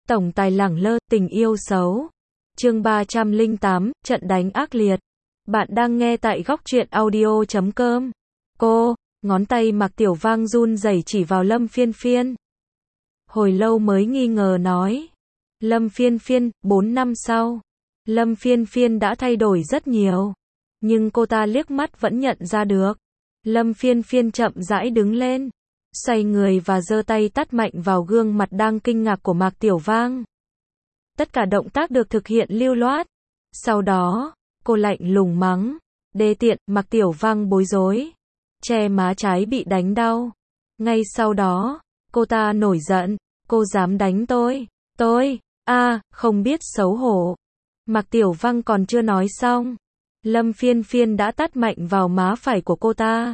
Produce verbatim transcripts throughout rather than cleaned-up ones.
Tổng tài lẳng lơ, tình yêu xấu. Chương ba trăm lẻ tám, trận đánh ác liệt. Bạn đang nghe tại góc truyện audio chấm com. Cô, ngón tay Mạc Tiểu Vang run rẩy chỉ vào Lâm Phiên Phiên. Hồi lâu mới nghi ngờ nói. Lâm Phiên Phiên, bốn năm sau. Lâm Phiên Phiên đã thay đổi rất nhiều. Nhưng cô ta liếc mắt vẫn nhận ra được. Lâm Phiên Phiên chậm rãi đứng lên. Xoay người và giơ tay tát mạnh vào gương mặt đang kinh ngạc của Mạc Tiểu Vang. Tất cả động tác được thực hiện lưu loát. Sau đó, cô lạnh lùng mắng. Đê tiện, Mạc Tiểu Vang bối rối. Che má trái bị đánh đau. Ngay sau đó, cô ta nổi giận. Cô dám đánh tôi. Tôi, a không biết xấu hổ. Mạc Tiểu Vang còn chưa nói xong. Lâm Phiên Phiên đã tát mạnh vào má phải của cô ta.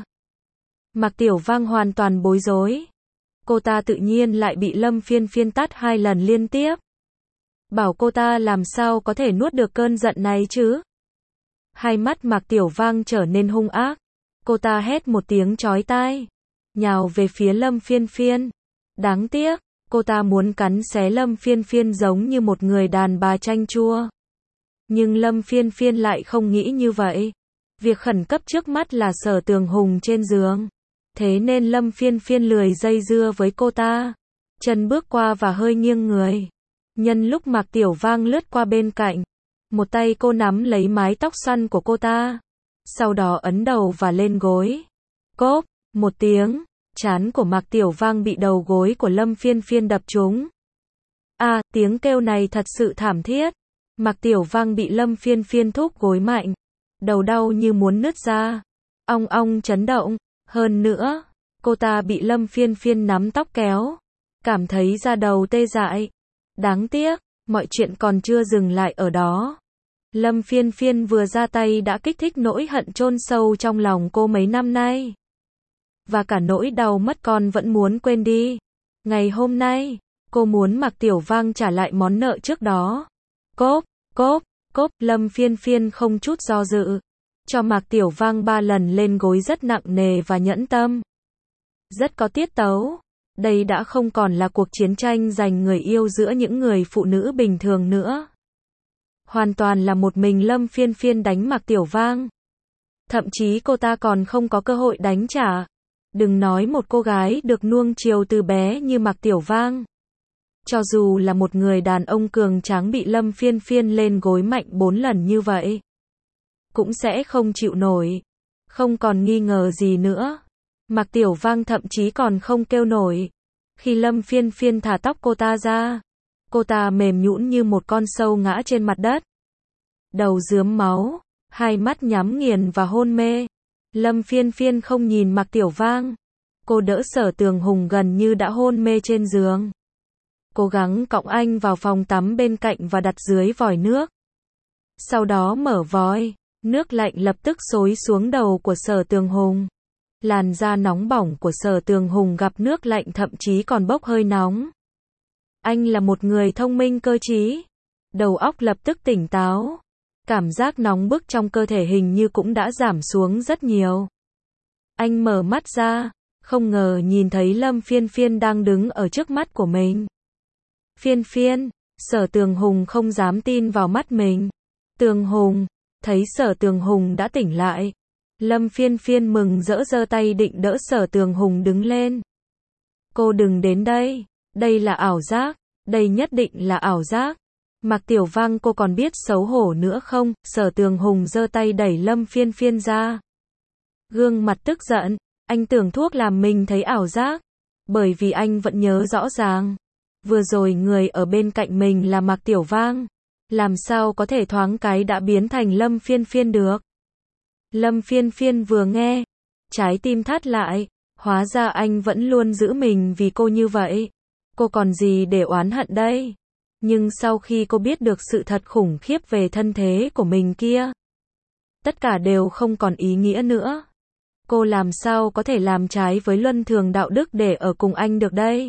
Mạc Tiểu Vang hoàn toàn bối rối. Cô ta tự nhiên lại bị Lâm Phiên Phiên tát hai lần liên tiếp. Bảo cô ta làm sao có thể nuốt được cơn giận này chứ? Hai mắt Mạc Tiểu Vang trở nên hung ác. Cô ta hét một tiếng chói tai. Nhào về phía Lâm Phiên Phiên. Đáng tiếc, cô ta muốn cắn xé Lâm Phiên Phiên giống như một người đàn bà chanh chua. Nhưng Lâm Phiên Phiên lại không nghĩ như vậy. Việc khẩn cấp trước mắt là Sở Tường Hùng trên giường. Thế nên Lâm Phiên Phiên lười dây dưa với cô ta. Chân bước qua và hơi nghiêng người. Nhân lúc Mạc Tiểu Vang lướt qua bên cạnh. Một tay cô nắm lấy mái tóc xoăn của cô ta. Sau đó ấn đầu và lên gối. Cốp, một tiếng. Trán của Mạc Tiểu Vang bị đầu gối của Lâm Phiên Phiên đập trúng. À, tiếng kêu này thật sự thảm thiết. Mạc Tiểu Vang bị Lâm Phiên Phiên thúc gối mạnh. Đầu đau như muốn nứt ra. Ong ong chấn động. Hơn nữa, cô ta bị Lâm Phiên Phiên nắm tóc kéo. Cảm thấy da đầu tê dại. Đáng tiếc, mọi chuyện còn chưa dừng lại ở đó. Lâm Phiên Phiên vừa ra tay đã kích thích nỗi hận chôn sâu trong lòng cô mấy năm nay. Và cả nỗi đau mất con vẫn muốn quên đi. Ngày hôm nay, cô muốn Mạc Tiểu Vang trả lại món nợ trước đó. Cốp, cốp, cốp, Lâm Phiên Phiên không chút do dự. Cho Mạc Tiểu Vang ba lần lên gối rất nặng nề và nhẫn tâm. Rất có tiết tấu. Đây đã không còn là cuộc chiến tranh giành người yêu giữa những người phụ nữ bình thường nữa. Hoàn toàn là một mình Lâm Phiên Phiên đánh Mạc Tiểu Vang. Thậm chí cô ta còn không có cơ hội đánh trả. Đừng nói một cô gái được nuông chiều từ bé như Mạc Tiểu Vang. Cho dù là một người đàn ông cường tráng bị Lâm Phiên Phiên lên gối mạnh bốn lần như vậy, cũng sẽ không chịu nổi. Không còn nghi ngờ gì nữa. Mạc Tiểu Vang thậm chí còn không kêu nổi. Khi Lâm Phiên Phiên thả tóc cô ta ra, cô ta mềm nhũn như một con sâu ngã trên mặt đất. Đầu rướm máu, hai mắt nhắm nghiền và hôn mê. Lâm Phiên Phiên không nhìn Mạc Tiểu Vang. Cô đỡ Sở Tường Hùng gần như đã hôn mê trên giường. Cố gắng cõng anh vào phòng tắm bên cạnh và đặt dưới vòi nước. Sau đó mở vòi, nước lạnh lập tức xối xuống đầu của Sở Tường Hùng. Làn da nóng bỏng của Sở Tường Hùng gặp nước lạnh thậm chí còn bốc hơi nóng. Anh là một người thông minh cơ trí. Đầu óc lập tức tỉnh táo. Cảm giác nóng bức trong cơ thể hình như cũng đã giảm xuống rất nhiều. Anh mở mắt ra, không ngờ nhìn thấy Lâm Phiên Phiên đang đứng ở trước mắt của mình. Phiên Phiên, Sở Tường Hùng không dám tin vào mắt mình. Tường Hùng, thấy Sở Tường Hùng đã tỉnh lại. Lâm Phiên Phiên mừng rỡ giơ tay định đỡ Sở Tường Hùng đứng lên. Cô đừng đến đây, đây là ảo giác, đây nhất định là ảo giác. Mạc Tiểu Vang cô còn biết xấu hổ nữa không? Sở Tường Hùng giơ tay đẩy Lâm Phiên Phiên ra. Gương mặt tức giận, anh tưởng thuốc làm mình thấy ảo giác. Bởi vì anh vẫn nhớ rõ ràng. Vừa rồi người ở bên cạnh mình là Mạc Tiểu Vang. Làm sao có thể thoáng cái đã biến thành Lâm Phiên Phiên được? Lâm Phiên Phiên vừa nghe, trái tim thắt lại. Hóa ra anh vẫn luôn giữ mình vì cô như vậy. Cô còn gì để oán hận đây? Nhưng sau khi cô biết được sự thật khủng khiếp về thân thế của mình kia, tất cả đều không còn ý nghĩa nữa. Cô làm sao có thể làm trái với luân thường đạo đức để ở cùng anh được đây?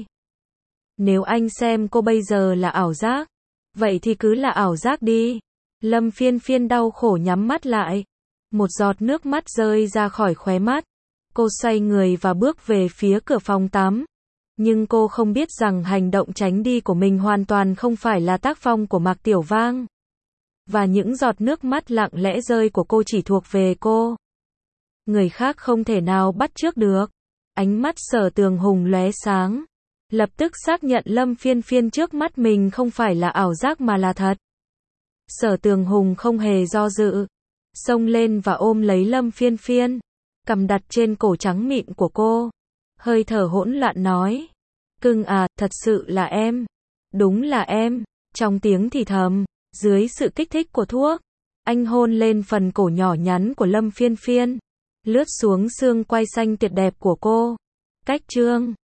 Nếu anh xem cô bây giờ là ảo giác, vậy thì cứ là ảo giác đi. Lâm Phiên Phiên đau khổ nhắm mắt lại. Một giọt nước mắt rơi ra khỏi khóe mắt. Cô xoay người và bước về phía cửa phòng tắm. Nhưng cô không biết rằng hành động tránh đi của mình hoàn toàn không phải là tác phong của Mạc Tiểu Vang. Và những giọt nước mắt lặng lẽ rơi của cô chỉ thuộc về cô. Người khác không thể nào bắt chước được. Ánh mắt Sở Tường Hùng lóe sáng. Lập tức xác nhận Lâm Phiên Phiên trước mắt mình không phải là ảo giác mà là thật. Sở Tường Hùng không hề do dự. Xông lên và ôm lấy Lâm Phiên Phiên. Cầm đặt trên cổ trắng mịn của cô. Hơi thở hỗn loạn nói. Cưng à, thật sự là em. Đúng là em. Trong tiếng thì thầm. Dưới sự kích thích của thuốc. Anh hôn lên phần cổ nhỏ nhắn của Lâm Phiên Phiên. Lướt xuống xương quai xanh tuyệt đẹp của cô. Cách chương